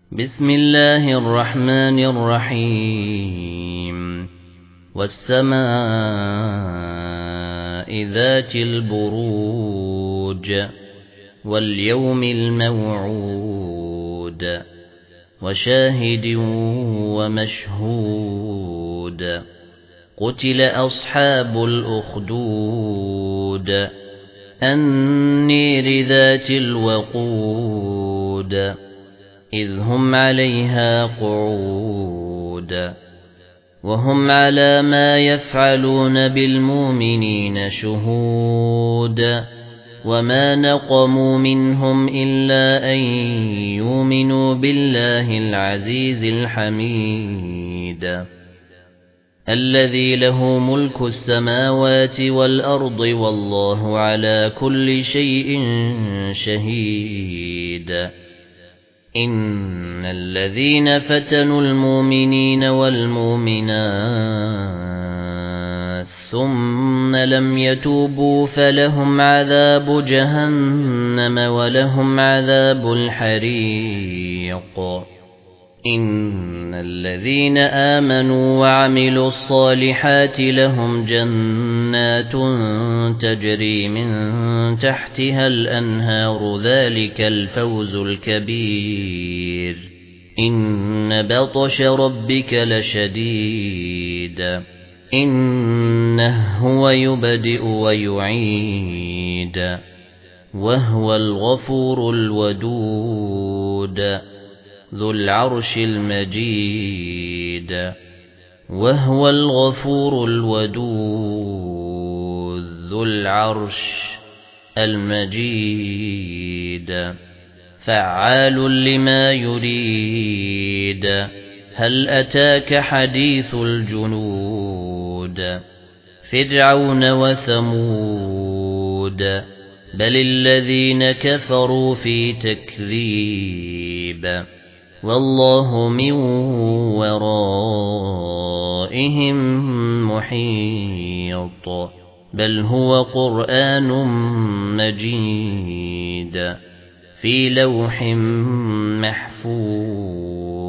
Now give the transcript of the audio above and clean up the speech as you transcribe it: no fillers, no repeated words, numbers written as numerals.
بسم الله الرحمن الرحيم والسماء ذات البروج واليوم الموعود وشاهد ومشهود قتل أصحاب الأخدود النير ذات الوقود إذ هم عليها قعود وهم على ما يفعلون بالمؤمنين شهود وما نقموا منهم إلا أن يؤمنوا بالله العزيز الحميد الذي له ملك السماوات والأرض والله على كل شيء شهيد إن الذين فتنوا المؤمنين والمؤمنات ثم لم يتوبوا فلهم عذاب جهنم ولهم عذاب الحريق إن الذين آمنوا وعملوا الصالحات لهم جنات تجري من تحتها الأنهار ذلك الفوز الكبير إن بطش ربك لشديد إنه هو يبدئ ويعيد وهو الغفور الودود ذو العرش المجيد وهو الغفور الودود ذو العرش المجيد فعال لما يريد هل أتاك حديث الجنود فرعون وثمود بل الذين كفروا في تكذيب والله من ورائهم محيط بل هو قرآن مجيد في لوح محفوظ